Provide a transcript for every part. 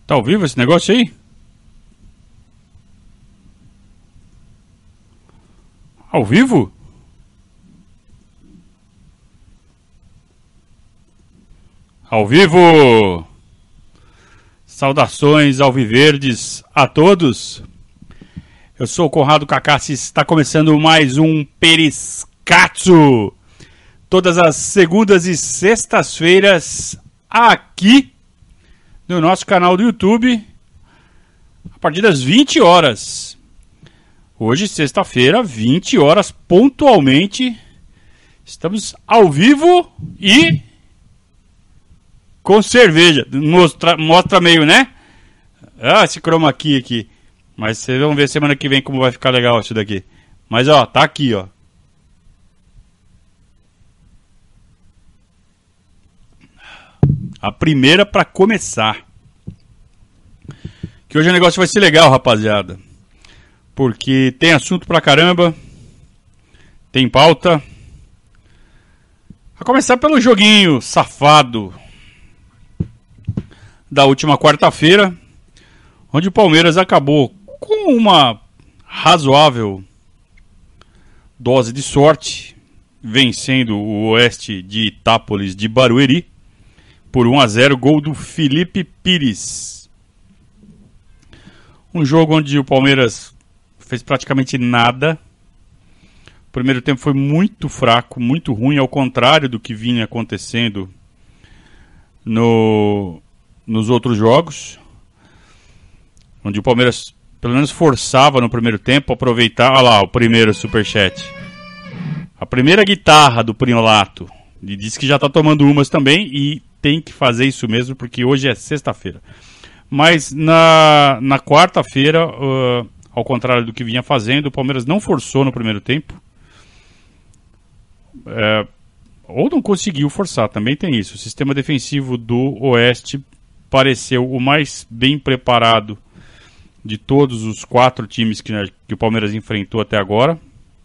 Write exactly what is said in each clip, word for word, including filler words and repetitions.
Tá ao vivo esse negócio aí? Ao vivo? Ao vivo! Saudações alviverdes a todos. Eu sou o Conrado Cacassi, está começando mais um Periscatso. Todas as segundas e sextas-feiras aqui no nosso canal do YouTube, a partir das vinte horas. Hoje, sexta-feira, vinte horas, pontualmente, estamos ao vivo e com cerveja. Mostra, mostra meio, né? Ah, esse chroma key aqui. Mas vocês vão ver semana que vem como vai ficar legal isso daqui. Mas ó, tá aqui, ó. A primeira pra começar. Que hoje o negócio vai ser legal, rapaziada. Porque tem assunto pra caramba. Tem pauta. A começar pelo joguinho safado da última quarta-feira, onde o Palmeiras acabou com uma razoável dose de sorte, vencendo o Oeste de Itápolis de Barueri por um a zero, gol do Felipe Pires. Um jogo onde o Palmeiras fez praticamente nada. O primeiro tempo foi muito fraco, muito ruim, ao contrário do que vinha acontecendo no, nos outros jogos, onde o Palmeiras pelo menos forçava no primeiro tempo, aproveitar. Olha lá, o primeiro superchat. A primeira guitarra do Prinolato. Ele disse que já está tomando umas também e tem que fazer isso mesmo, porque hoje é sexta-feira. Mas na, na quarta-feira, uh, ao contrário do que vinha fazendo, o Palmeiras não forçou no primeiro tempo. É, ou não conseguiu forçar, também tem isso. O sistema defensivo do Oeste pareceu o mais bem preparado de todos os quatro times que, que o Palmeiras enfrentou até agora.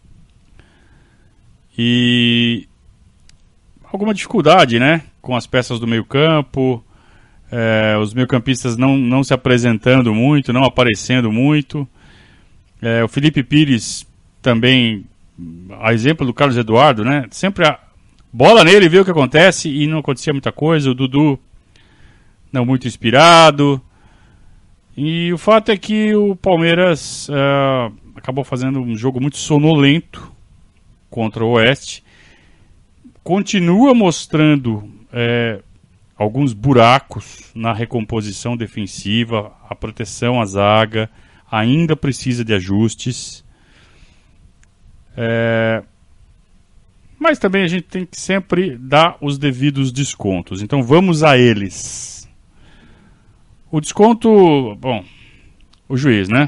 E alguma dificuldade, né? Com as peças do meio campo, é, os meio-campistas não, não se apresentando muito, não aparecendo muito. É, o Felipe Pires também, a exemplo do Carlos Eduardo, né? Sempre a bola nele, vê o que acontece e não acontecia muita coisa. O Dudu não muito inspirado. E o fato é que o Palmeiras uh, acabou fazendo um jogo muito sonolento contra o Oeste. Continua mostrando é, alguns buracos na recomposição defensiva, a proteção à zaga ainda precisa de ajustes. É, mas também a gente tem que sempre dar os devidos descontos. Então vamos a eles. O desconto, bom, o juiz, né?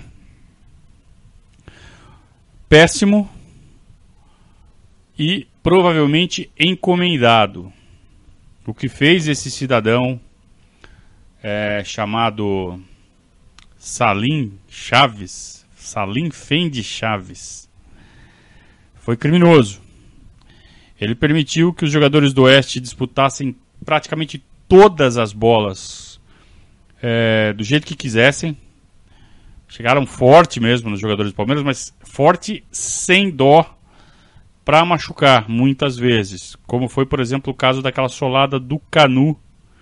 Péssimo e provavelmente encomendado. O que fez esse cidadão é, chamado Salim Chaves, Salim Fendi Chaves, foi criminoso. Ele permitiu que os jogadores do Oeste disputassem praticamente todas as bolas é, do jeito que quisessem. Chegaram forte mesmo nos jogadores do Palmeiras, mas forte sem dó, para machucar muitas vezes, como foi, por exemplo, o caso daquela solada do Canu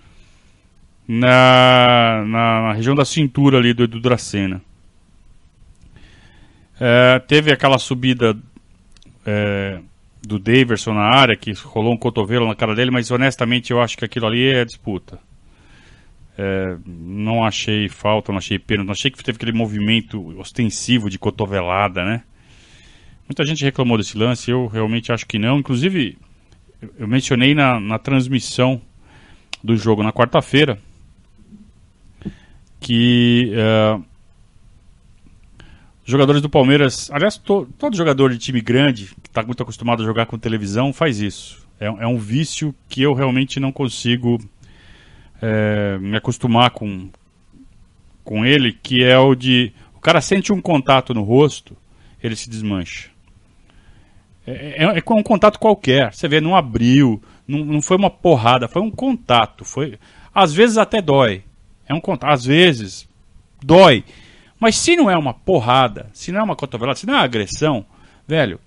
na, na, na região da cintura ali do Edu Dracena. É, teve aquela subida é, do Daverson na área, que rolou um cotovelo na cara dele, mas honestamente eu acho que aquilo ali é disputa. É, não achei falta, não achei pênalti, não achei que teve aquele movimento ostensivo de cotovelada, né? Muita gente reclamou desse lance, eu realmente acho que não. Inclusive, eu mencionei na, na transmissão do jogo na quarta-feira que uh, os jogadores do Palmeiras, aliás, to, todo jogador de time grande que está muito acostumado a jogar com televisão faz isso. É, é um vício que eu realmente não consigo é, me acostumar com, com ele, que é o de... O cara sente um contato no rosto, ele se desmancha. É, é, é com um contato qualquer. Você vê, não abriu, não, não foi uma porrada, foi um contato. Foi, às vezes até dói. É um contato. Às vezes, dói. Mas se não é uma porrada, se não é uma cotovelada, se não é uma agressão, velho,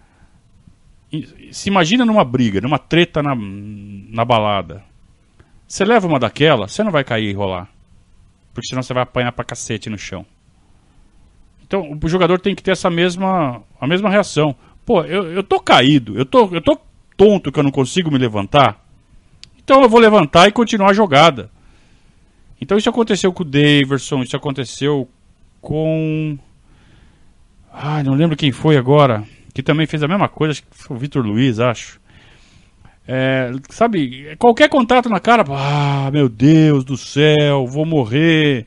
se imagina numa briga, numa treta na, na balada. Você leva uma daquela, você não vai cair e rolar. Porque senão você vai apanhar pra cacete no chão. Então o jogador tem que ter essa mesma, a mesma reação. Pô, eu, eu tô caído, eu tô, eu tô tonto que eu não consigo me levantar. Então eu vou levantar e continuar a jogada. Então isso aconteceu com o Daverson, isso aconteceu com... Ah, não lembro quem foi agora, que também fez a mesma coisa, acho que foi o Vitor Luiz, acho. É, sabe, qualquer contato na cara, ah, meu Deus do céu, vou morrer.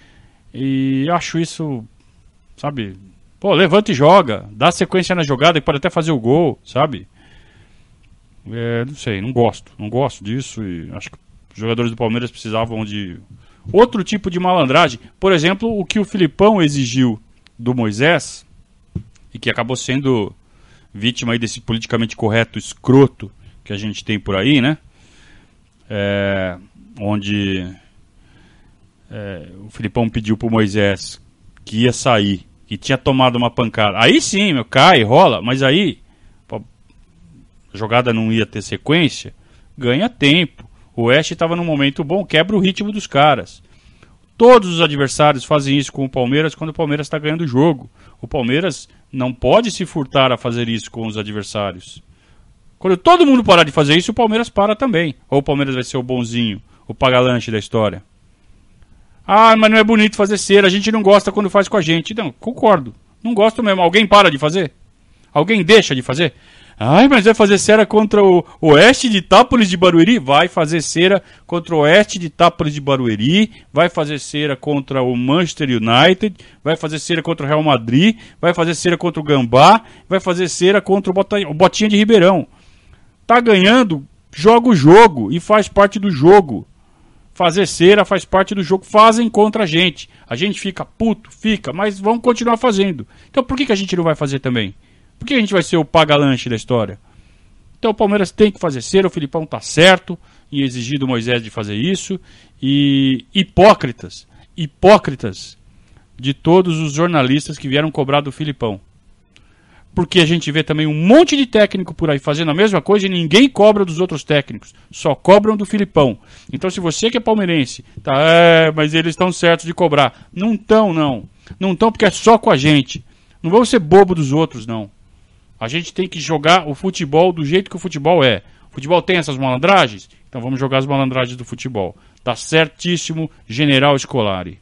E acho isso, sabe, pô, levanta e joga, dá sequência na jogada e pode até fazer o gol, sabe? É, não sei, não gosto, não gosto disso e acho que os jogadores do Palmeiras precisavam de outro tipo de malandragem. Por exemplo, o que o Filipão exigiu do Moisés e que acabou sendo vítima aí desse politicamente correto escroto que a gente tem por aí, né? É, onde é, o Filipão pediu pro Moisés que ia sair, que tinha tomado uma pancada. Aí sim, meu, cai, rola, mas aí a jogada não ia ter sequência, ganha tempo. O Oeste estava num momento bom, quebra o ritmo dos caras. Todos os adversários fazem isso com o Palmeiras quando o Palmeiras está ganhando o jogo. O Palmeiras não pode se furtar a fazer isso com os adversários. Quando todo mundo parar de fazer isso, o Palmeiras para também. Ou o Palmeiras vai ser o bonzinho, o paga-lanche da história. Ah, mas não é bonito fazer cera, a gente não gosta quando faz com a gente. Não, concordo, não gosto mesmo. Alguém para de fazer? Alguém deixa de fazer? Ai, mas vai fazer cera contra o Oeste de Itápolis de Barueri? Vai fazer cera contra o Oeste de Itápolis de Barueri, vai fazer cera contra o Manchester United, vai fazer cera contra o Real Madrid, vai fazer cera contra o Gambá, vai fazer cera contra o Botinha de Ribeirão. Tá ganhando, joga o jogo e faz parte do jogo. Fazer cera faz parte do jogo, fazem contra a gente. A gente fica puto, fica, mas vamos continuar fazendo. Então por que, que a gente não vai fazer também? Por que a gente vai ser o paga-lanche da história? Então o Palmeiras tem que fazer cera, o Filipão tá certo em exigir do Moisés de fazer isso. E hipócritas, hipócritas de todos os jornalistas que vieram cobrar do Filipão. Porque a gente vê também um monte de técnico por aí fazendo a mesma coisa e ninguém cobra dos outros técnicos. Só cobram do Filipão. Então se você que é palmeirense, tá, é, mas eles estão certos de cobrar. Não estão, não. Não estão porque é só com a gente. Não vamos ser bobo dos outros, não. A gente tem que jogar o futebol do jeito que o futebol é. O futebol tem essas malandragens? Então vamos jogar as malandragens do futebol. Tá certíssimo, General Scolari.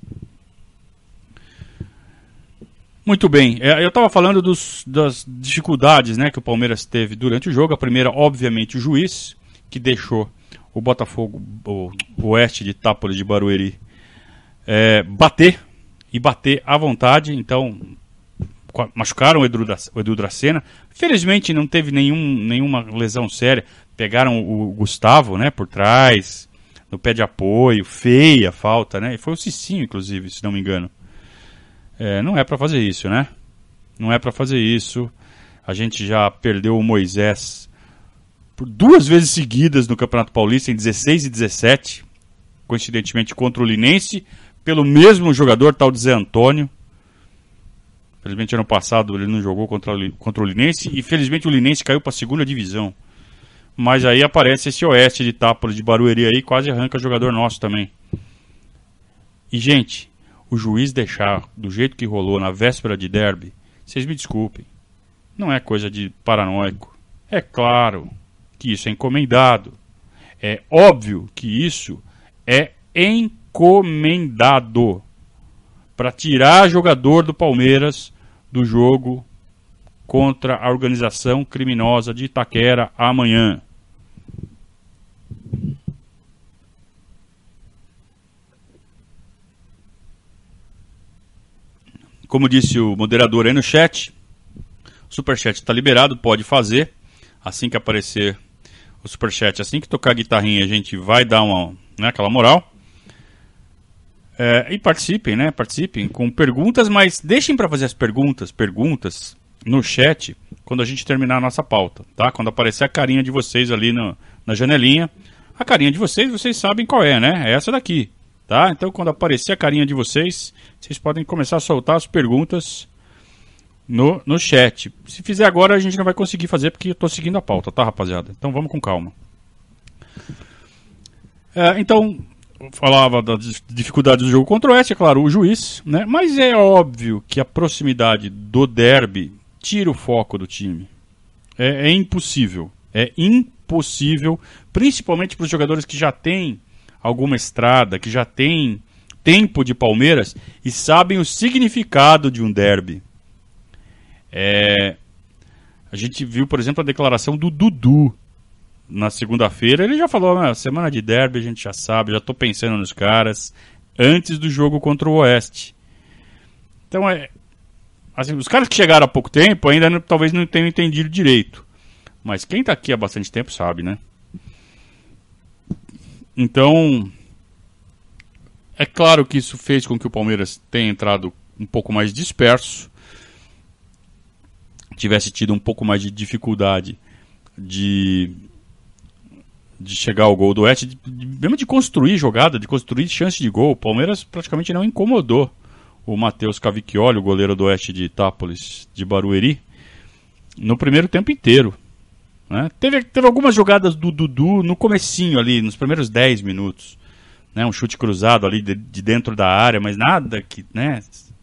Muito bem, eu estava falando dos, das dificuldades, né, que o Palmeiras teve durante o jogo. A primeira, obviamente, o juiz, que deixou o Botafogo, o Oeste de Itápolis de Barueri, é, bater, e bater à vontade. Então, machucaram o Edu, o Edu Dracena. Felizmente não teve nenhum, nenhuma lesão séria. Pegaram o Gustavo, né, por trás, no pé de apoio, feia a falta, né, e foi o Cicinho, inclusive, se não me engano. É, não é pra fazer isso, né? Não é pra fazer isso. A gente já perdeu o Moisés por duas vezes seguidas no Campeonato Paulista, em dezesseis e dezessete. Coincidentemente contra o Linense, pelo mesmo jogador, tal de Zé Antônio. Felizmente ano passado ele não jogou contra, contra o Linense. E felizmente o Linense caiu pra segunda divisão. Mas aí aparece esse Oeste de Itápolis de Barueri aí, quase arranca jogador nosso também. E gente... o juiz deixar do jeito que rolou na véspera de derby, vocês me desculpem, não é coisa de paranoico. É claro que isso é encomendado. É óbvio que isso é encomendado para tirar jogador do Palmeiras do jogo contra a organização criminosa de Itaquera amanhã. Como disse o moderador aí no chat, o superchat está liberado, pode fazer. Assim que aparecer o superchat, assim que tocar a guitarrinha, a gente vai dar uma, né, aquela moral. É, e participem, né? Participem com perguntas, mas deixem para fazer as perguntas, perguntas no chat quando a gente terminar a nossa pauta, tá? Quando aparecer a carinha de vocês ali no, na janelinha, a carinha de vocês, vocês sabem qual é, né? É essa daqui. tá? Então, quando aparecer a carinha de vocês, vocês podem começar a soltar as perguntas no, no chat. Se fizer agora, a gente não vai conseguir fazer, porque eu tô seguindo a pauta, tá, rapaziada? Então, vamos com calma. É, então, eu falava das dificuldades do jogo contra o Oeste, é claro, o juiz, né? Mas é óbvio que a proximidade do derby tira o foco do time. É, é impossível. É impossível, principalmente para os jogadores que já têm alguma estrada, que já têm tempo de Palmeiras e sabem o significado de um derby. É, a gente viu, por exemplo, a declaração do Dudu na segunda-feira. Ele já falou, ah, semana de derby a gente já sabe, já estou pensando nos caras antes do jogo contra o Oeste. Então, é, assim, os caras que chegaram há pouco tempo ainda não, talvez não tenham entendido direito. Mas quem está aqui há bastante tempo sabe, né? Então, é claro que isso fez com que o Palmeiras tenha entrado um pouco mais disperso, tivesse tido um pouco mais de dificuldade de, de chegar ao gol do Oeste, de, de, mesmo de construir jogada, de construir chance de gol. O Palmeiras praticamente não incomodou o Matheus Cavicchioli, o goleiro do Oeste de Itápolis, de Barueri, no primeiro tempo inteiro. Né? Teve, teve algumas jogadas do Dudu no comecinho ali, nos primeiros dez minutos. Né? Um chute cruzado ali de, de dentro da área, mas nada que... Né?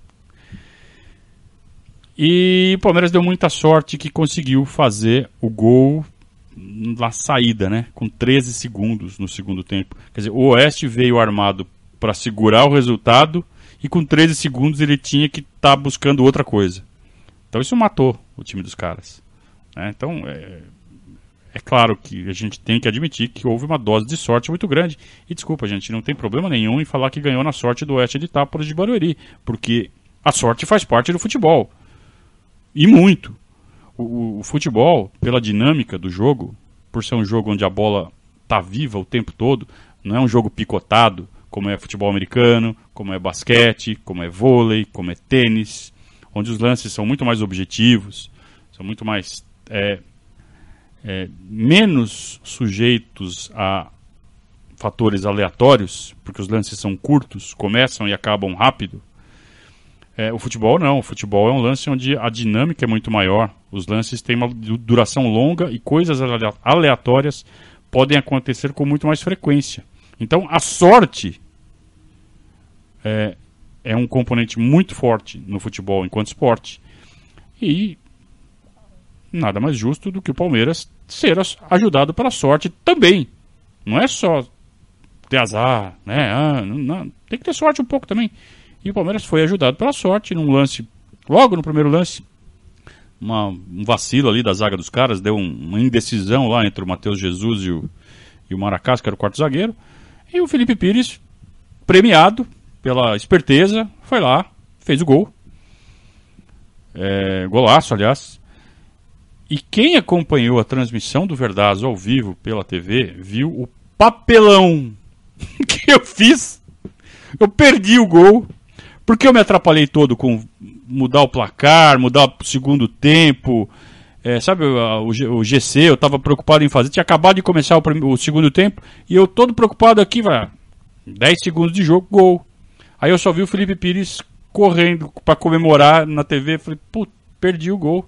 E o Palmeiras deu muita sorte que conseguiu fazer o gol na saída, né? Com treze segundos no segundo tempo. Quer dizer, o Oeste veio armado para segurar o resultado e com treze segundos ele tinha que estar tá buscando outra coisa. Então isso matou o time dos caras. Né? Então... É... É claro que a gente tem que admitir que houve uma dose de sorte muito grande. E desculpa, gente, não tem problema nenhum em falar que ganhou na sorte do Oeste de Itápolis de Barueri, porque a sorte faz parte do futebol. E muito. O, o futebol, pela dinâmica do jogo, por ser um jogo onde a bola está viva o tempo todo, não é um jogo picotado, como é futebol americano, como é basquete, como é vôlei, como é tênis, onde os lances são muito mais objetivos, são muito mais... É, É, menos sujeitos a fatores aleatórios, porque os lances são curtos, começam e acabam rápido. É, o futebol não, o futebol é um lance onde a dinâmica é muito maior, os lances têm uma duração longa e coisas aleatórias podem acontecer com muito mais frequência. Então a sorte é, é um componente muito forte no futebol enquanto esporte, e nada mais justo do que o Palmeiras ser ajudado pela sorte também. Não é só ter azar, né? Ah, não, não, tem que ter sorte um pouco também. E o Palmeiras foi ajudado pela sorte num lance, logo no primeiro lance, uma, um vacilo ali da zaga dos caras, deu um, uma indecisão lá entre o Matheus Jesus e o, e o Maracás, que era o quarto zagueiro, e o Felipe Pires, premiado pela esperteza, foi lá, fez o gol. É, golaço, aliás. E quem acompanhou a transmissão do Verdazo ao vivo pela T V, viu o papelão que eu fiz. Eu perdi o gol, porque eu me atrapalhei todo com mudar o placar, mudar o segundo tempo. É, sabe, o, o G C, eu estava preocupado em fazer. Tinha acabado de começar o, o segundo tempo, e eu todo preocupado aqui, vai, dez segundos de jogo, gol. Aí eu só vi o Felipe Pires correndo para comemorar na T V. Falei, putz, perdi o gol.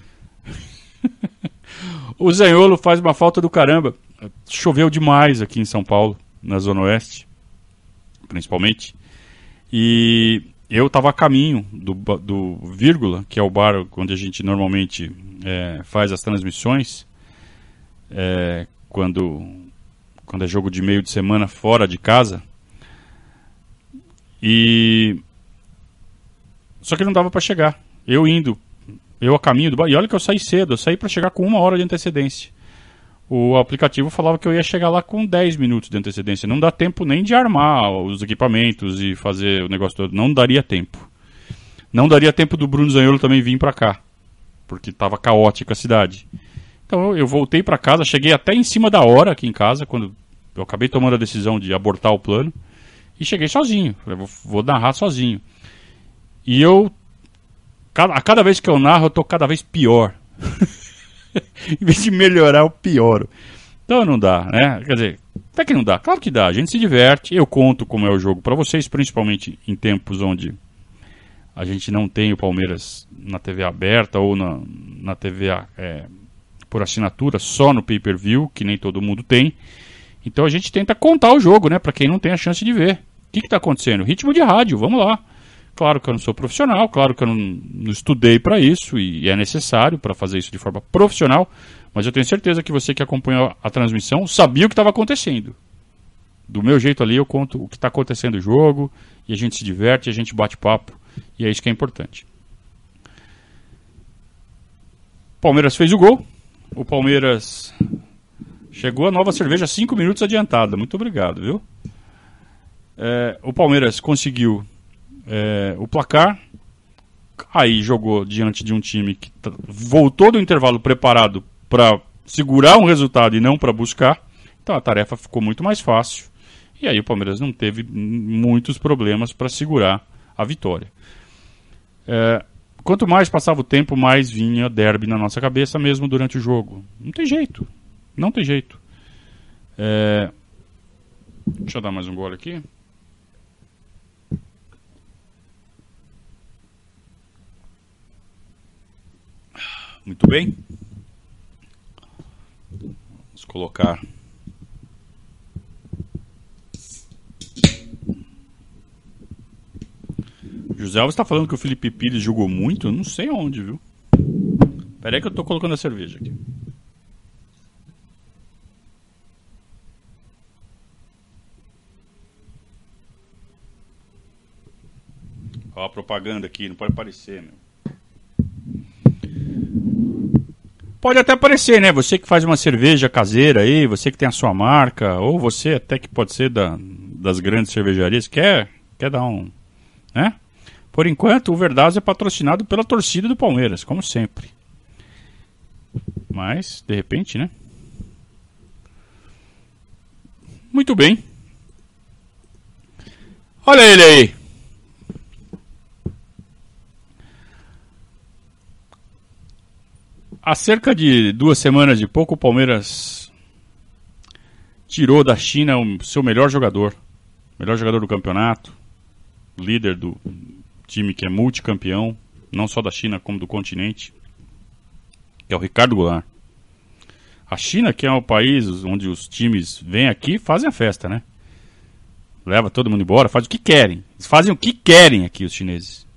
O Zaniolo faz uma falta do caramba. Choveu demais aqui em São Paulo, na Zona Oeste, principalmente. E eu estava a caminho do, do Vírgula, que é o bar onde a gente normalmente é, faz as transmissões, é, quando, quando é jogo de meio de semana fora de casa. E só que não dava para chegar. Eu indo Eu a caminho do bar, e olha que eu saí cedo, eu saí para chegar com uma hora de antecedência. O aplicativo falava que eu ia chegar lá com dez minutos de antecedência. Não dá tempo nem de armar os equipamentos e fazer o negócio todo. Não daria tempo. Não daria tempo do Bruno Zaniolo também vir para cá, porque estava caótica a cidade. Então eu voltei para casa, cheguei até em cima da hora aqui em casa, quando eu acabei tomando a decisão de abortar o plano, e cheguei sozinho. Falei, vou, vou narrar sozinho. E eu... A cada vez que eu narro, eu tô cada vez pior. Em vez de melhorar, eu pioro. Então não dá, né? Quer dizer, Até que não dá. Claro que dá. A gente se diverte. Eu conto como é o jogo para vocês, principalmente em tempos onde a gente não tem o Palmeiras na T V aberta ou na, na T V é, por assinatura, só no pay-per-view, que nem todo mundo tem. Então a gente tenta contar o jogo, né? Para quem não tem a chance de ver. O que está acontecendo? Ritmo de rádio, vamos lá. Claro que eu não sou profissional, claro que eu não, não estudei para isso e é necessário para fazer isso de forma profissional, mas eu tenho certeza que você que acompanhou a transmissão sabia o que estava acontecendo. Do meu jeito ali eu conto o que está acontecendo no jogo e a gente se diverte, a gente bate papo e é isso que é importante. Palmeiras fez o gol, o Palmeiras chegou a nova cerveja cinco minutos adiantada, muito obrigado, viu? É, o Palmeiras conseguiu É, o placar, aí jogou diante de um time que t- voltou do intervalo preparado para segurar um resultado e não para buscar, então a tarefa ficou muito mais fácil, e aí o Palmeiras não teve muitos problemas para segurar a vitória. É, quanto mais passava o tempo, mais vinha derby na nossa cabeça mesmo durante o jogo. Não tem jeito, não tem jeito. É, deixa eu dar mais um gole aqui. Muito bem. Vamos colocar. José Alves está falando que o Felipe Pires jogou muito. Eu não sei onde, viu? Espera aí que eu estou colocando a cerveja aqui. Ó a propaganda aqui, não pode aparecer, meu. Pode até aparecer, né? Você que faz uma cerveja caseira aí, você que tem a sua marca, ou você até que pode ser da, das grandes cervejarias, quer, quer dar um... né? Por enquanto, o Verdazo é patrocinado pela torcida do Palmeiras, como sempre. Mas, de repente, né? Muito bem. Olha ele aí. Há cerca de duas semanas e pouco, o Palmeiras tirou da China o seu melhor jogador. Melhor jogador do campeonato. Líder do time que é multicampeão. Não só da China, como do continente. Que é o Ricardo Goulart. A China, que é um país onde os times vêm aqui e fazem a festa, né? Leva todo mundo embora, faz o que querem. Eles fazem o que querem aqui, os chineses.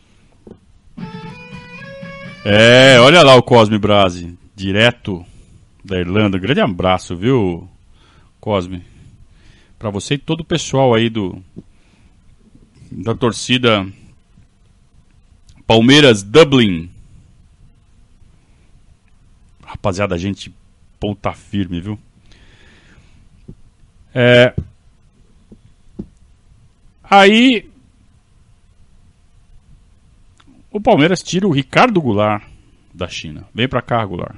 É, olha lá o Cosme Brasi, direto da Irlanda. Um grande abraço, viu, Cosme? Pra você e todo o pessoal aí do da torcida Palmeiras Dublin. Rapaziada, a gente ponta firme, viu? É... Aí... O Palmeiras tira o Ricardo Goulart da China. Vem pra cá, Goulart.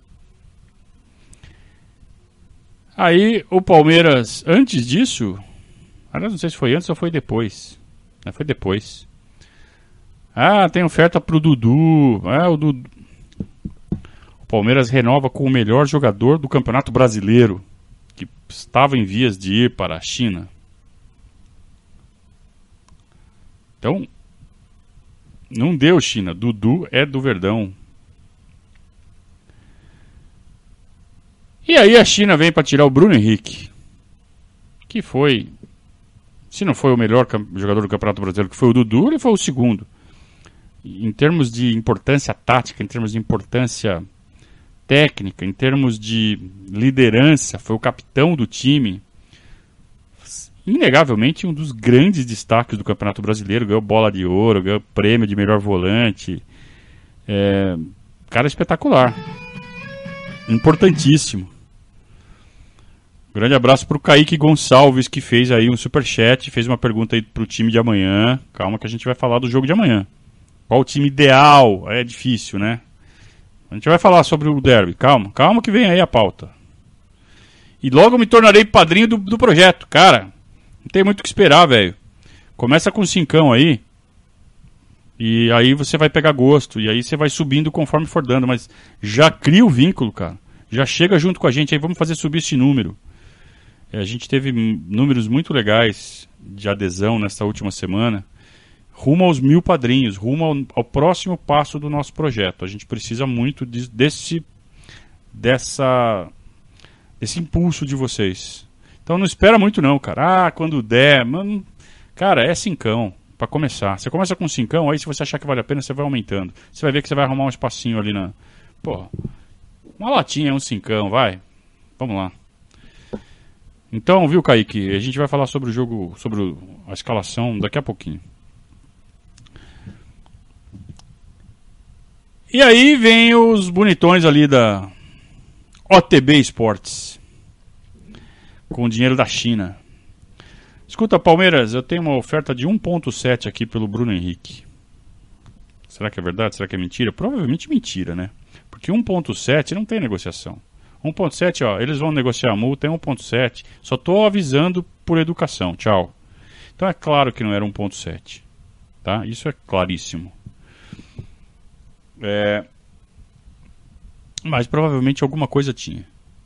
Aí o Palmeiras, antes disso... Aliás, não sei se foi antes ou foi depois. É, foi depois. Ah, tem oferta pro Dudu. Ah, o Dudu... O Palmeiras renova com o melhor jogador do Campeonato Brasileiro, que estava em vias de ir para a China. Então... Não deu, China. Dudu é do Verdão. E aí a China vem para tirar o Bruno Henrique, que foi, se não foi o melhor jogador do Campeonato Brasileiro, que foi o Dudu, ele foi o segundo. Em termos de importância tática, em termos de importância técnica, em termos de liderança, foi o capitão do time. Inegavelmente um dos grandes destaques do Campeonato Brasileiro, ganhou bola de ouro, ganhou prêmio de melhor volante. É, cara espetacular. Importantíssimo. Grande abraço pro Kaique Gonçalves, que fez aí um superchat, fez uma pergunta aí pro time de amanhã. Calma que a gente vai falar do jogo de amanhã. Qual o time ideal? É difícil, né? A gente vai falar sobre o derby. Calma, calma que vem aí a pauta. E logo me tornarei padrinho do, do projeto. Cara, não tem muito o que esperar, velho. Começa com cincão aí. E aí você vai pegar gosto. E aí você vai subindo conforme for dando. Mas já cria o vínculo, cara. Já chega junto com a gente aí. Vamos fazer subir esse número. A gente teve números muito legais de adesão nessa última semana, rumo aos mil padrinhos, rumo ao, ao próximo passo do nosso projeto. A gente precisa muito de, desse, dessa, desse impulso de vocês. Então não espera muito não, cara. Ah, quando der, mano, cara, é cincão para começar. Você começa com cincão, aí se você achar que vale a pena, você vai aumentando. Você vai ver que você vai arrumar um espacinho ali na... Pô, uma latinha é um cincão, vai. Vamos lá. Então, viu, Kaique? A gente vai falar sobre o jogo, sobre a escalação daqui a pouquinho. E aí vem os bonitões ali da O T B Esportes, com o dinheiro da China. Escuta, Palmeiras, eu tenho uma oferta de um ponto sete aqui pelo Bruno Henrique. Será que é verdade? Será que é mentira? Provavelmente mentira, né? Porque um ponto sete não tem negociação. um ponto sete, ó, eles vão negociar a multa em um ponto sete. Só tô avisando por educação. Tchau. Então é claro que não era um ponto sete. Tá? Isso é claríssimo. É... Mas provavelmente alguma coisa tinha.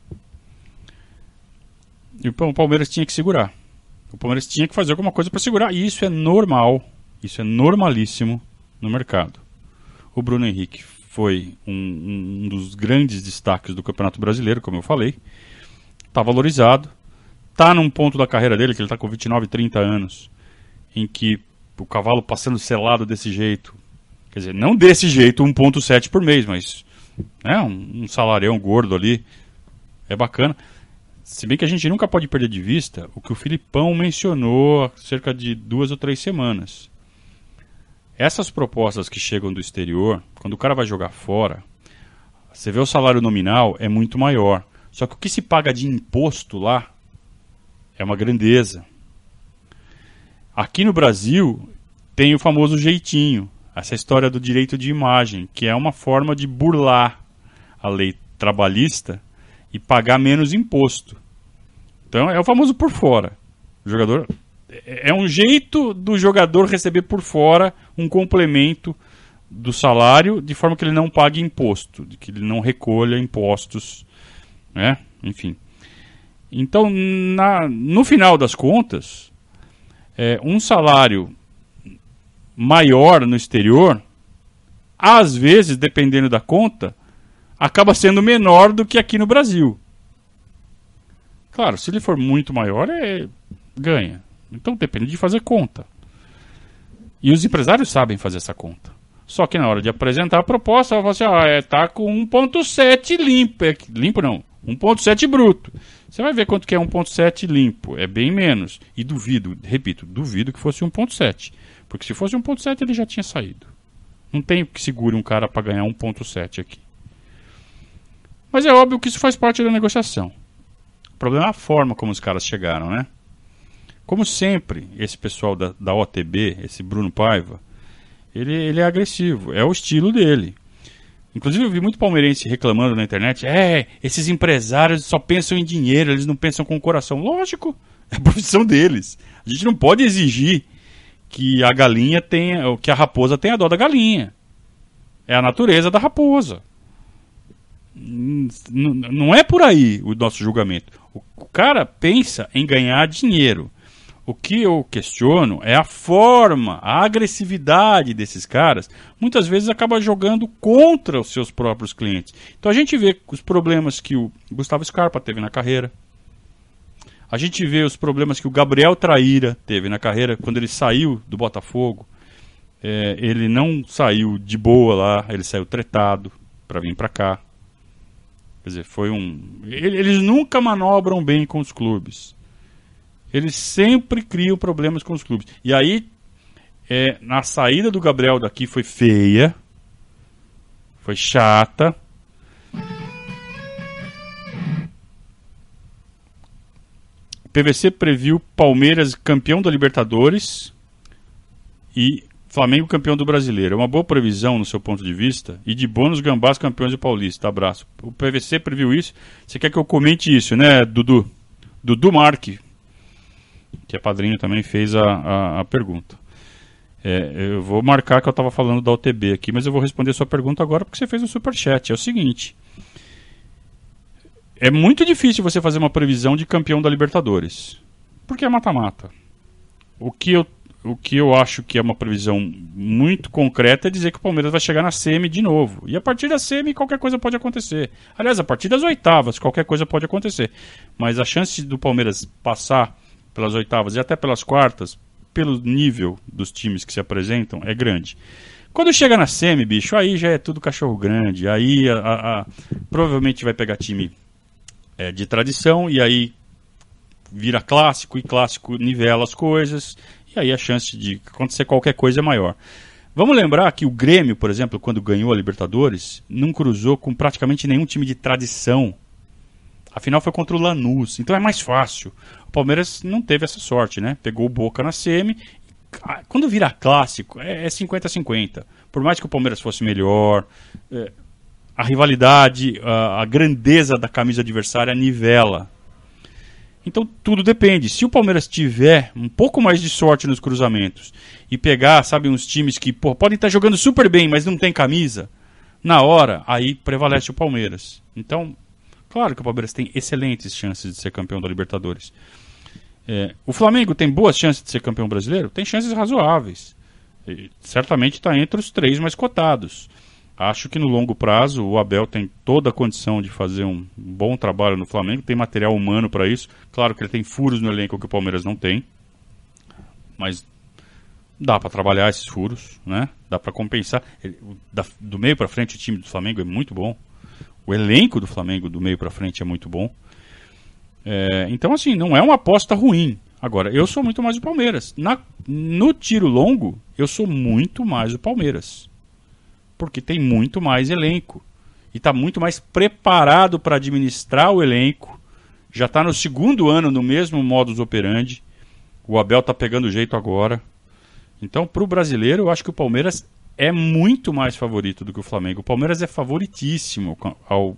E o Palmeiras tinha que segurar. O Palmeiras tinha que fazer alguma coisa para segurar. E isso é normal. Isso é normalíssimo no mercado. O Bruno Henrique foi um, um dos grandes destaques do Campeonato Brasileiro, como eu falei. Está valorizado. Está num ponto da carreira dele, que ele está com vinte e nove, trinta anos, em que o cavalo passando selado desse jeito, quer dizer, não desse jeito, um ponto sete por mês, mas né, um, um salarião gordo ali, é bacana. Se bem que a gente nunca pode perder de vista o que o Filipão mencionou há cerca de duas ou três semanas. Essas propostas que chegam do exterior, quando o cara vai jogar fora, você vê o salário nominal é muito maior. Só que o que se paga de imposto lá é uma grandeza. Aqui no Brasil tem o famoso jeitinho, essa história do direito de imagem, que é uma forma de burlar a lei trabalhista e pagar menos imposto. Então é o famoso por fora. O jogador é um jeito do jogador receber por fora um complemento do salário de forma que ele não pague imposto, de que ele não recolha impostos, né? Enfim. Então, na, no final das contas, é, um salário maior no exterior, às vezes, dependendo da conta, acaba sendo menor do que aqui no Brasil. Claro, se ele for muito maior, é, ganha. Então depende de fazer conta. E os empresários sabem fazer essa conta. Só que na hora de apresentar a proposta, ela fala assim, ah, é, tá com um ponto sete limpo. É, limpo não, um ponto sete bruto. Você vai ver quanto que é um ponto sete limpo. É bem menos. E duvido, repito, duvido que fosse um ponto sete. Porque se fosse um ponto sete ele já tinha saído. Não tem que segure um cara para ganhar um ponto sete aqui. Mas é óbvio que isso faz parte da negociação. O problema é a forma como os caras chegaram, né? Como sempre, esse pessoal da, da O T B, esse Bruno Paiva, ele, ele é agressivo, é o estilo dele. Inclusive eu vi muito palmeirense reclamando na internet, é, esses empresários só pensam em dinheiro, eles não pensam com o coração. Lógico, é a profissão deles. A gente não pode exigir que a galinha tenha, que a raposa tenha dó da galinha. É a natureza da raposa. Não é por aí o nosso julgamento. O cara pensa em ganhar dinheiro. O que eu questiono é a forma, a agressividade desses caras. Muitas vezes acaba jogando contra os seus próprios clientes. Então a gente vê os problemas que o Gustavo Scarpa teve na carreira. A gente vê os problemas que o Gabriel Traíra teve na carreira quando ele saiu do Botafogo. É, ele não saiu de boa lá, ele saiu tretado para vir para cá. Quer dizer, foi um... Eles nunca manobram bem com os clubes. Eles sempre criam problemas com os clubes. E aí, é, na saída do Gabriel daqui foi feia. Foi chata. O P V C previu Palmeiras campeão da Libertadores e Flamengo campeão do Brasileiro. É uma boa previsão no seu ponto de vista. E de bônus, Gambás campeões do Paulista. Abraço. O P V C previu isso. Você quer que eu comente isso, né, Dudu? Dudu Marque, que é padrinho, também fez a, a, a pergunta. É, eu vou marcar que eu estava falando da O T B aqui, mas eu vou responder a sua pergunta agora porque você fez o superchat. É o seguinte. é muito difícil você fazer uma previsão de campeão da Libertadores, porque é mata-mata. O que eu, o que eu acho que é uma previsão muito concreta é dizer que o Palmeiras vai chegar na semi de novo. E a partir da semi qualquer coisa pode acontecer. Aliás, a partir das oitavas qualquer coisa pode acontecer. Mas a chance do Palmeiras passar pelas oitavas e até pelas quartas, pelo nível dos times que se apresentam, é grande. Quando chega na semi, bicho, aí já é tudo cachorro grande. Aí a, a, a, provavelmente vai pegar time é, de tradição e aí vira clássico, e clássico nivela as coisas, e aí a chance de acontecer qualquer coisa é maior. Vamos lembrar que o Grêmio, por exemplo, quando ganhou a Libertadores, não cruzou com praticamente nenhum time de tradição. Afinal foi contra o Lanús, então é mais fácil. O Palmeiras não teve essa sorte, né? Pegou o Boca na semi. Quando vira clássico, é cinquenta a cinquenta. Por mais que o Palmeiras fosse melhor, é, a rivalidade, a, a grandeza da camisa adversária nivela. Então tudo depende. Se o Palmeiras tiver um pouco mais de sorte nos cruzamentos e pegar, sabe, uns times que pô, podem estar jogando super bem, mas não tem camisa, na hora, aí prevalece o Palmeiras. Então, claro que o Palmeiras tem excelentes chances de ser campeão da Libertadores. É, o Flamengo tem boas chances de ser campeão brasileiro? Tem chances razoáveis. E, certamente está entre os três mais cotados. Acho que no longo prazo o Abel tem toda a condição de fazer um bom trabalho no Flamengo, tem material humano para isso. Claro que ele tem furos no elenco que o Palmeiras não tem, mas dá para trabalhar esses furos, né? Dá para compensar. Ele, da, do meio para frente o time do Flamengo é muito bom, o elenco do Flamengo do meio para frente é muito bom. É, então assim, não é uma aposta ruim. Agora, eu sou muito mais o Palmeiras. Na, no tiro longo, eu sou muito mais o Palmeiras. Porque tem muito mais elenco. E está muito mais preparado para administrar o elenco. Já está no segundo ano no mesmo modus operandi. O Abel está pegando o jeito agora. Então, para o brasileiro, eu acho que o Palmeiras é muito mais favorito do que o Flamengo. O Palmeiras é favoritíssimo ao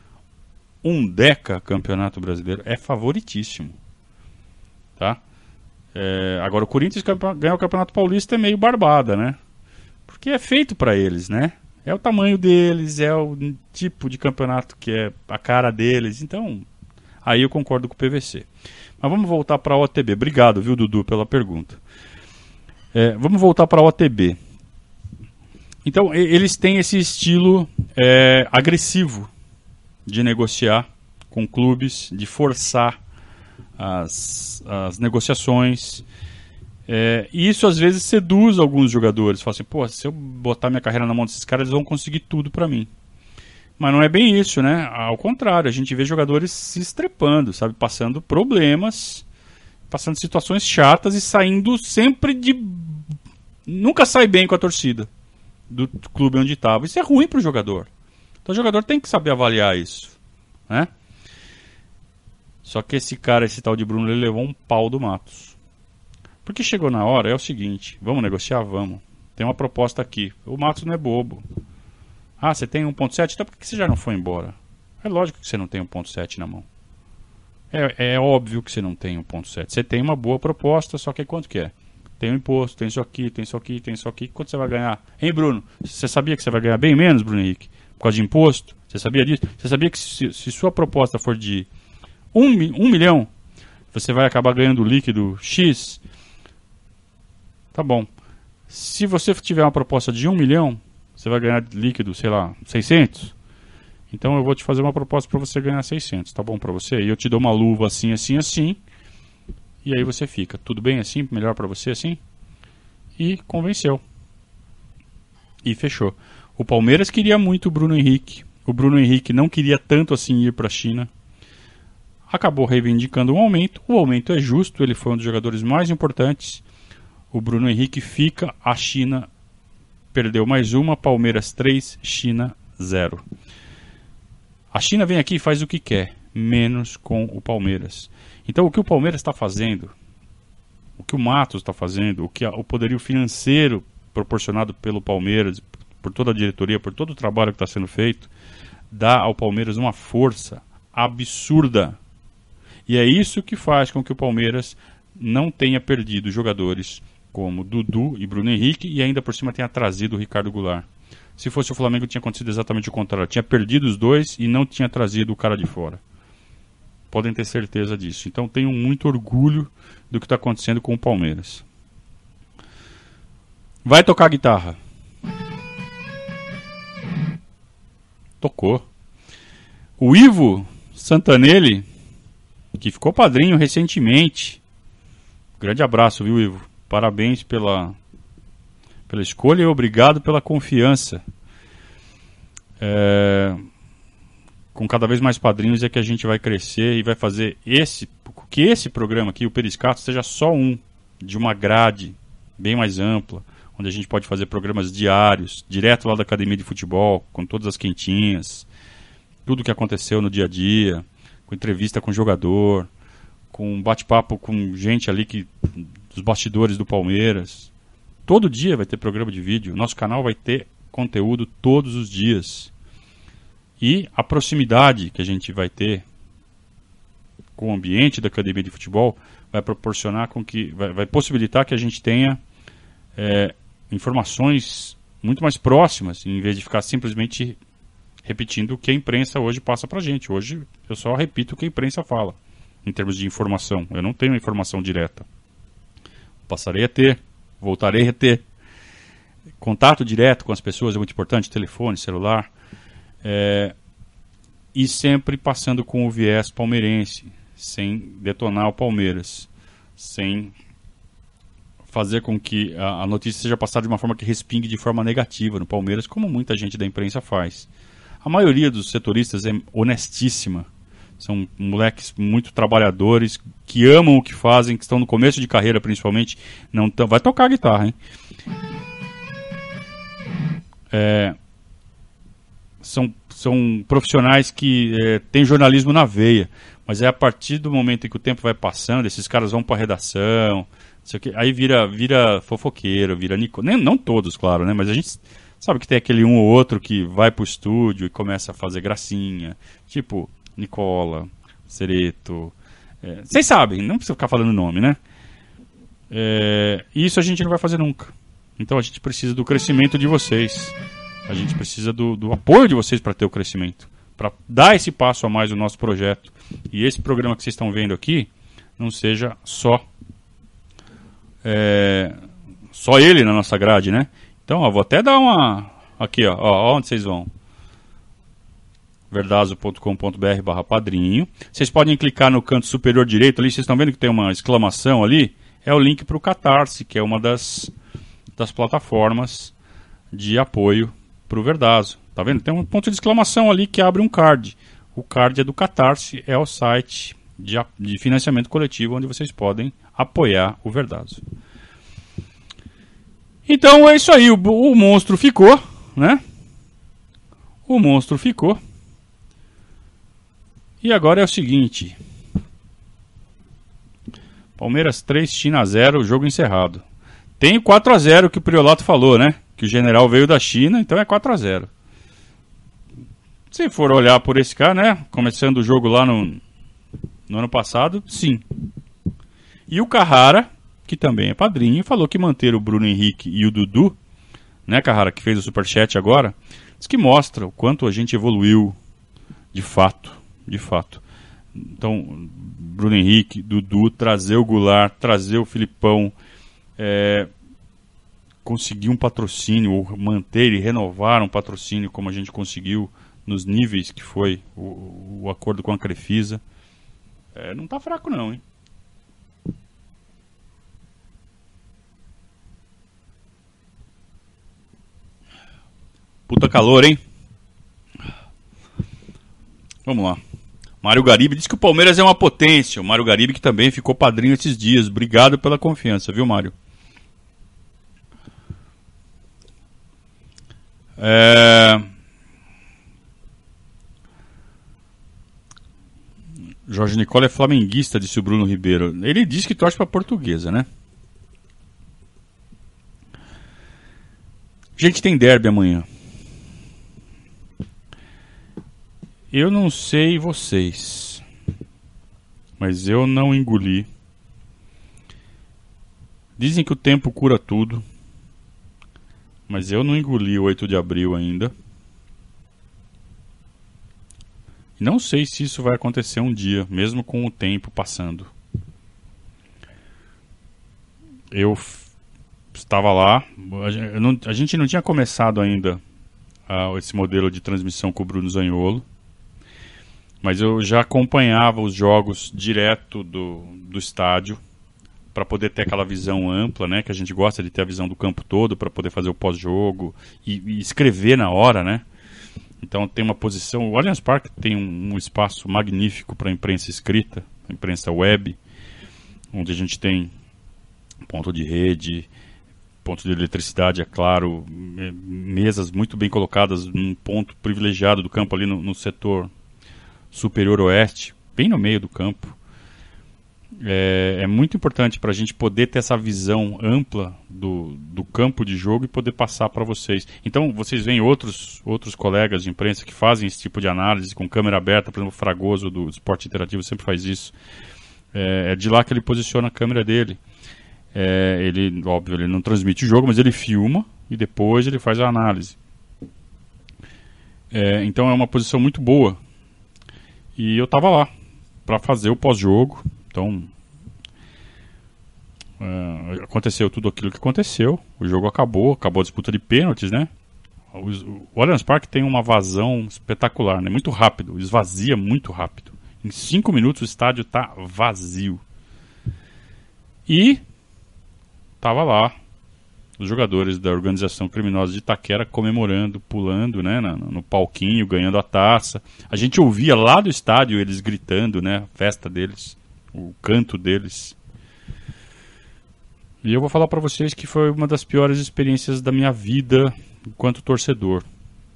um Deca Campeonato Brasileiro. É favoritíssimo. Tá? É, agora, o Corinthians ganhar o Campeonato Paulista é meio barbada, né? Porque é feito para eles, né? É o tamanho deles, é o tipo de campeonato que é a cara deles. Então, aí eu concordo com o P V C. Mas vamos voltar para a O T B. Obrigado, viu, Dudu, pela pergunta. É, vamos voltar para a O T B. Então, eles têm esse estilo é, agressivo de negociar com clubes, de forçar as, as negociações. É, e isso às vezes seduz alguns jogadores. Fala assim, pô, se eu botar minha carreira na mão desses caras, eles vão conseguir tudo pra mim. Mas não é bem isso, né? Ao contrário, a gente vê jogadores se estrepando, sabe? Passando problemas, passando situações chatas e saindo sempre de... Nunca sai bem com a torcida do clube onde estava. Isso é ruim pro jogador. Então o jogador tem que saber avaliar isso, né? Só que esse cara, esse tal de Bruno, ele levou um pau do Matos. Porque chegou na hora, é o seguinte, vamos negociar? Vamos. Tem uma proposta aqui. O Matos não é bobo. Ah, você tem um ponto sete? Então por que você já não foi embora? É lógico que você não tem um ponto sete na mão. É, é óbvio que você não tem um ponto sete. Você tem uma boa proposta, só que quanto que é? Tem um imposto, tem isso aqui, tem isso aqui, tem isso aqui. Quanto você vai ganhar? Hein, Bruno? Você sabia que você vai ganhar bem menos, Bruno Henrique? Por causa de imposto? Você sabia disso? Você sabia que se, se sua proposta for de um, um milhão, você vai acabar ganhando líquido X? Tá bom. Se você tiver uma proposta de um milhão, você vai ganhar líquido, sei lá, seiscentos? Então eu vou te fazer uma proposta para você ganhar seiscentos, tá bom para você? E eu te dou uma luva assim, assim, assim, e aí você fica. Tudo bem assim? Melhor para você assim? E convenceu. E fechou. O Palmeiras queria muito o Bruno Henrique. O Bruno Henrique não queria tanto assim ir para a China. Acabou reivindicando um aumento. O aumento é justo, ele foi um dos jogadores mais importantes. O Bruno Henrique fica, a China perdeu mais uma, Palmeiras três, China zero. A China vem aqui e faz o que quer, menos com o Palmeiras. Então o que o Palmeiras está fazendo, o que o Matos está fazendo, o que a, o poderio financeiro proporcionado pelo Palmeiras, por toda a diretoria, por todo o trabalho que está sendo feito, dá ao Palmeiras uma força absurda. E é isso que faz com que o Palmeiras não tenha perdido jogadores como Dudu e Bruno Henrique, e ainda por cima tenha trazido o Ricardo Goulart. Se fosse o Flamengo, tinha acontecido exatamente o contrário. Tinha perdido os dois e não tinha trazido o cara de fora. podem ter certeza disso. Então tenho muito orgulho do que está acontecendo com o Palmeiras. Vai tocar guitarra? Tocou. O Ivo Santanelli, que ficou padrinho recentemente. Grande abraço, viu, Ivo? Parabéns pela, pela escolha e obrigado pela confiança. É, com cada vez mais padrinhos é que a gente vai crescer e vai fazer esse, que esse programa aqui, o Periscato, seja só um de uma grade bem mais ampla, onde a gente pode fazer programas diários, direto lá da academia de futebol, com todas as quentinhas, tudo o que aconteceu no dia a dia, com entrevista com o jogador, com bate-papo com gente ali que, dos bastidores do Palmeiras. Todo dia vai ter programa de vídeo. Nosso canal vai ter conteúdo todos os dias. E a proximidade que a gente vai ter com o ambiente da academia de futebol vai proporcionar com que vai, vai possibilitar que a gente tenha é, informações muito mais próximas, em vez de ficar simplesmente repetindo o que a imprensa hoje passa pra gente. Hoje eu só repito o que a imprensa fala em termos de informação. Eu não tenho informação direta. Passarei a ter, voltarei a ter. Contato direto com as pessoas é muito importante, telefone, celular. É, e sempre passando com o viés palmeirense, sem detonar o Palmeiras, sem fazer com que a, a notícia seja passada de uma forma que respingue de forma negativa no Palmeiras, como muita gente da imprensa faz. A maioria dos setoristas é honestíssima. São moleques muito trabalhadores, que amam o que fazem, que estão no começo de carreira principalmente. Não tão... Vai tocar a guitarra, hein? É... São, são profissionais que é, têm jornalismo na veia. Mas é a partir do momento em que o tempo vai passando, esses caras vão para a redação, não sei o quê, aí vira, vira fofoqueiro, vira Nico... Nem, não todos, claro, né? Mas a gente sabe que tem aquele um ou outro que vai pro estúdio e começa a fazer gracinha. Tipo... Nicola, Cereto, é, vocês sabem, não precisa ficar falando nome, né? É, isso a gente não vai fazer nunca. Então a gente precisa do crescimento de vocês. A gente precisa do, do apoio de vocês para ter o crescimento, para dar esse passo a mais no nosso projeto. E esse programa que vocês estão vendo aqui não seja só é, só ele na nossa grade, né? Então, ó, vou até dar uma aqui, ó, ó onde vocês vão. verdazo ponto com ponto br barra padrinho. Vocês podem clicar no canto superior direito ali, vocês estão vendo que tem uma exclamação ali? É o link para o Catarse, que é uma das, das plataformas de apoio para o Verdazo. Tá vendo? Tem um ponto de exclamação ali que abre um card. O card é do Catarse, é o site de, de financiamento coletivo onde vocês podem apoiar o Verdazo. Então é isso aí, o, o monstro ficou, né? O monstro ficou. E agora é o seguinte. Palmeiras três, China zero, jogo encerrado. Tem o quatro a zero que o Priolato falou, né? Que o general veio da China, então é quatro a zero. Se for olhar por esse cara, né? Começando o jogo lá no, no ano passado, sim. E o Carrara, que também é padrinho, falou que manter o Bruno Henrique e o Dudu, né, Carrara, que fez o superchat agora, diz que mostra o quanto a gente evoluiu de fato. De fato. Então, Bruno Henrique, Dudu, trazer o Goulart, trazer o Filipão, é, conseguir um patrocínio, ou manter e renovar um patrocínio como a gente conseguiu nos níveis que foi o, o acordo com a Crefisa. É, não tá fraco não, hein? Puta calor, hein? Vamos lá. Mário Garibe diz que o Palmeiras é uma potência. O Mário Garibe que também ficou padrinho esses dias. Obrigado pela confiança, viu, Mário? É... Jorge Nicola é flamenguista, disse o Bruno Ribeiro. Ele diz que torce para a Portuguesa, né? Gente, tem derby amanhã. Eu não sei vocês, mas eu não engoli. Dizem que o tempo cura tudo, mas eu não engoli o oito de abril ainda. Não sei se isso vai acontecer um dia, mesmo com o tempo passando. Eu f- estava lá, a gen- eu não- a gente não tinha começado ainda ah, esse modelo de transmissão com o Bruno Zaniolo, mas eu já acompanhava os jogos direto do, do estádio para poder ter aquela visão ampla, né? Que a gente gosta de ter a visão do campo todo para poder fazer o pós-jogo e, e escrever na hora, né? Então tem uma posição. O Allianz Parque tem um, um espaço magnífico para a imprensa escrita, a imprensa web, onde a gente tem ponto de rede, ponto de eletricidade, é claro, mesas muito bem colocadas num ponto privilegiado do campo ali no, no setor superior oeste, bem no meio do campo. É, é muito importante para a gente poder ter essa visão ampla do, do campo de jogo e poder passar para vocês. Então, vocês veem outros, outros colegas de imprensa que fazem esse tipo de análise com câmera aberta, por exemplo, o Fragoso do Esporte Interativo sempre faz isso. É, é de lá que ele posiciona a câmera dele. É, ele, óbvio, ele não transmite o jogo, mas ele filma e depois ele faz a análise. É, então é uma posição muito boa. E eu estava lá para fazer o pós-jogo. Então, é, aconteceu tudo aquilo que aconteceu. O jogo acabou, acabou a disputa de pênaltis, né? O, o Allianz Parque tem uma vazão espetacular, né? Muito rápido, esvazia muito rápido. Em cinco minutos o estádio está vazio. E tava lá os jogadores da organização criminosa de Itaquera comemorando, pulando, né, no, no palquinho, ganhando a taça. A gente ouvia lá do estádio eles gritando, né, a festa deles, o canto deles. E eu vou falar para vocês que foi uma das piores experiências da minha vida enquanto torcedor.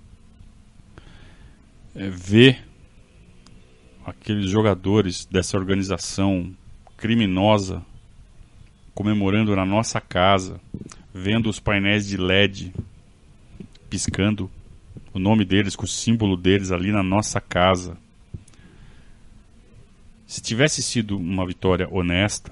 É ver aqueles jogadores dessa organização criminosa comemorando na nossa casa, vendo os painéis de L E D piscando, o nome deles, com o símbolo deles ali na nossa casa. Se tivesse sido uma vitória honesta,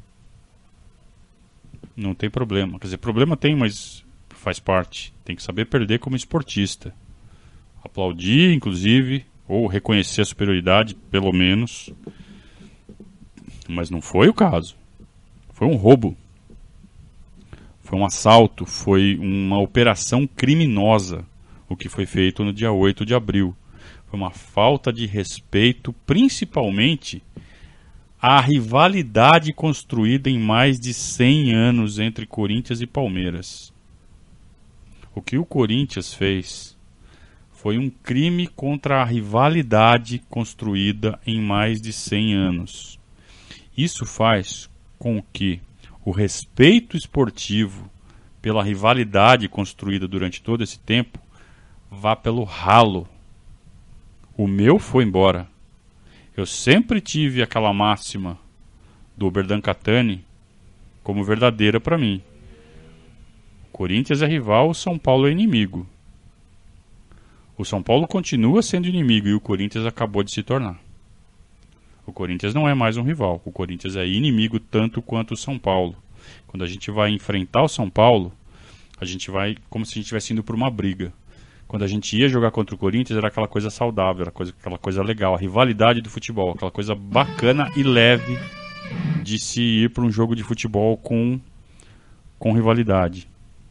não tem problema. Quer dizer, problema tem, mas faz parte. Tem que saber perder como esportista. Aplaudir, inclusive, ou reconhecer a superioridade, pelo menos. Mas não foi o caso. Foi um roubo. Foi um assalto. Foi uma operação criminosa o que foi feito no dia oito de abril. Foi uma falta de respeito, principalmente à rivalidade construída em mais de cem anos entre Corinthians e Palmeiras. O que o Corinthians fez foi um crime contra a rivalidade construída em mais de cem anos. Isso faz com que o respeito esportivo pela rivalidade construída durante todo esse tempo vá pelo ralo. O meu foi embora. Eu sempre tive aquela máxima do Oberdan Catani como verdadeira para mim. O Corinthians é rival, o São Paulo é inimigo. O São Paulo continua sendo inimigo e o Corinthians acabou de se tornar. O Corinthians não é mais um rival. O Corinthians é inimigo tanto quanto o São Paulo. Quando a gente vai enfrentar o São Paulo, a gente vai como se a gente estivesse indo por uma briga. Quando a gente ia jogar contra o Corinthians, era aquela coisa saudável, era coisa, aquela coisa legal, a rivalidade do futebol, aquela coisa bacana e leve de se ir para um jogo de futebol com, com rivalidade.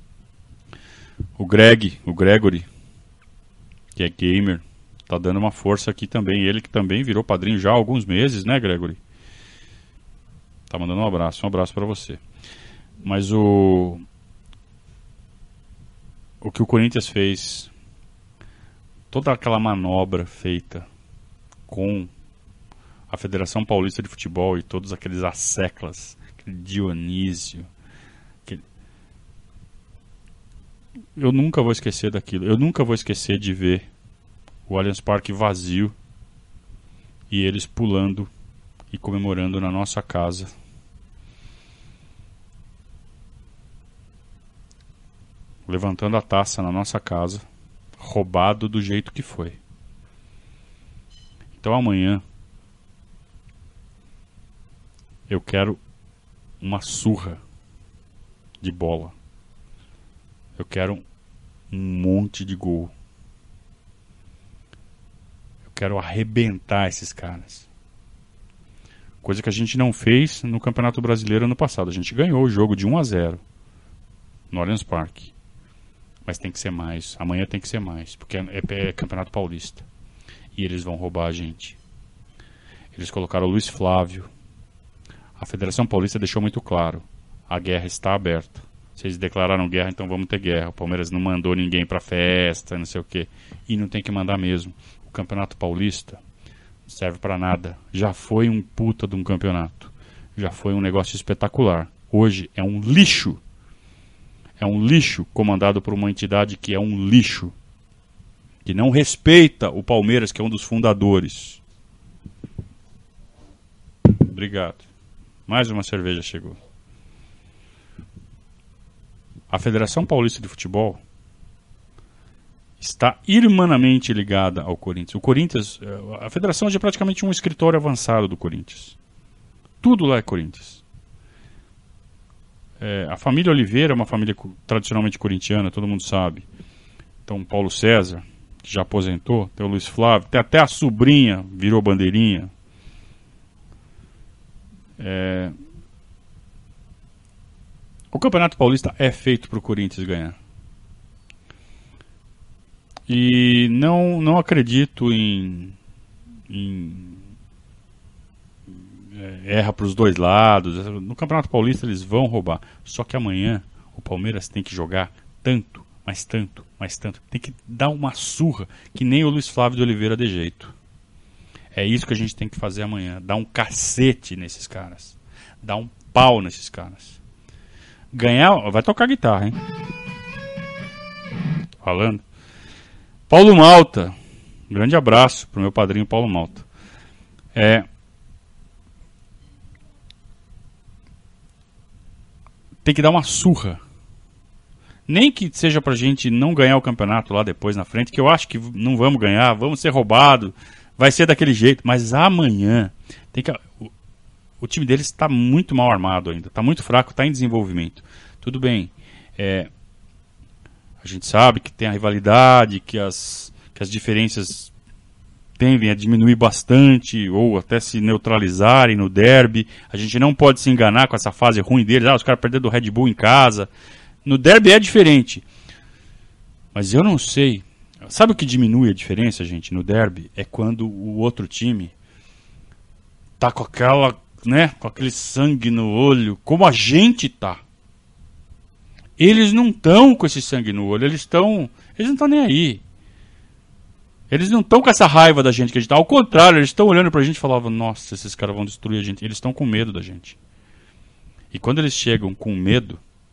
O Greg, o Gregory, que é gamer, tá dando uma força aqui também. Ele que também virou padrinho já há alguns meses, né, Gregory? Tá mandando um abraço, um abraço para você. Mas o o que o Corinthians fez, toda aquela manobra feita com a Federação Paulista de Futebol e todos aqueles asseclas, aquele Dionísio, aquele... eu nunca vou esquecer daquilo. Eu nunca vou esquecer de ver o Allianz Parque vazio e eles pulando e comemorando na nossa casa. Levantando a taça na nossa casa, roubado do jeito que foi. Então amanhã eu quero uma surra de bola. Eu quero um monte de gol. quero arrebentar esses caras. Coisa que a gente não fez no Campeonato Brasileiro ano passado. A gente ganhou o jogo de um a zero no Allianz Parque. Mas tem que ser mais. Amanhã tem que ser mais. Porque é, é Campeonato Paulista. E eles vão roubar a gente. Eles colocaram o Luiz Flávio. A Federação Paulista deixou muito claro. A guerra está aberta. Vocês declararam guerra, então vamos ter guerra. O Palmeiras não mandou ninguém pra festa, não sei o quê. E não tem que mandar mesmo. O Campeonato Paulista não serve pra nada. Já foi um puta de um campeonato. Já foi um negócio espetacular. Hoje é um lixo. É um lixo comandado por uma entidade que é um lixo. Que não respeita o Palmeiras, que é um dos fundadores. Obrigado. Mais uma cerveja chegou. A Federação Paulista de Futebol está irmanamente ligada ao Corinthians. O Corinthians, a federação é praticamente um escritório avançado do Corinthians. Tudo lá é Corinthians. É, a família Oliveira é uma família tradicionalmente corintiana, todo mundo sabe. Então, Paulo César, que já aposentou, tem o Luiz Flávio, tem até a sobrinha, virou bandeirinha. É... O Campeonato Paulista é feito para o Corinthians ganhar. E não, não acredito em, em é, erra para os dois lados. No Campeonato Paulista eles vão roubar. Só que amanhã o Palmeiras tem que jogar tanto, mais tanto, mais tanto. Tem que dar uma surra que nem o Luiz Flávio de Oliveira de jeito. É isso que a gente tem que fazer amanhã. Dar um cacete nesses caras. Dar um pau nesses caras. Ganhar... Vai tocar guitarra, hein? Falando. Paulo Malta. Um grande abraço pro meu padrinho Paulo Malta. É... Tem que dar uma surra. Nem que seja pra gente não ganhar o campeonato lá depois na frente, que eu acho que não vamos ganhar, vamos ser roubados, vai ser daquele jeito. Mas amanhã tem que... O, o time deles está muito mal armado ainda, está muito fraco, está em desenvolvimento. Tudo bem. É... A gente sabe que tem a rivalidade, que as, que as diferenças tendem a diminuir bastante, ou até se neutralizarem no derby. A gente não pode se enganar com essa fase ruim deles. Ah, os caras perderam do Red Bull em casa. No derby é diferente. Mas eu não sei. Sabe o que diminui a diferença, gente, no derby? É quando o outro time tá com aquela, né, com aquele sangue no olho, como a gente tá. Eles não estão com esse sangue no olho, eles estão, eles não estão nem aí. Eles não estão com essa raiva da gente que a gente tá. Ao contrário, eles estão olhando pra gente e falavam, nossa, esses caras vão destruir a gente. Eles estão com medo da gente. E quando eles chegam com medo,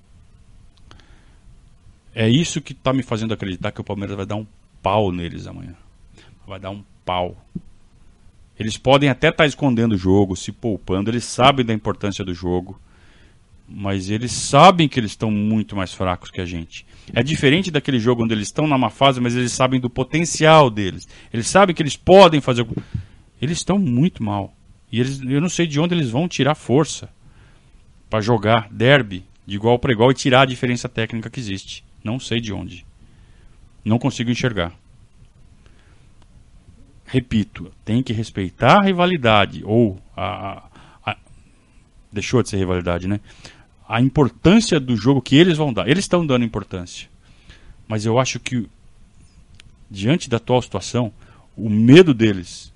é isso que tá me fazendo acreditar que o Palmeiras vai dar um pau neles amanhã. Vai dar um pau. Eles podem até estar escondendo o jogo, se poupando, eles sabem da importância do jogo. Mas eles sabem que eles estão muito mais fracos que a gente. É diferente daquele jogo onde eles estão na má fase, mas eles sabem do potencial deles. Eles sabem que eles podem fazer... Eles estão muito mal. E eles, eu não sei de onde eles vão tirar força para jogar derby de igual para igual e tirar a diferença técnica que existe. Não sei de onde. Não consigo enxergar. Repito, tem que respeitar a rivalidade. Ou a... a, a deixou de ser rivalidade, né? A importância do jogo que eles vão dar. Eles estão dando importância. Mas eu acho que, diante da atual situação, o medo deles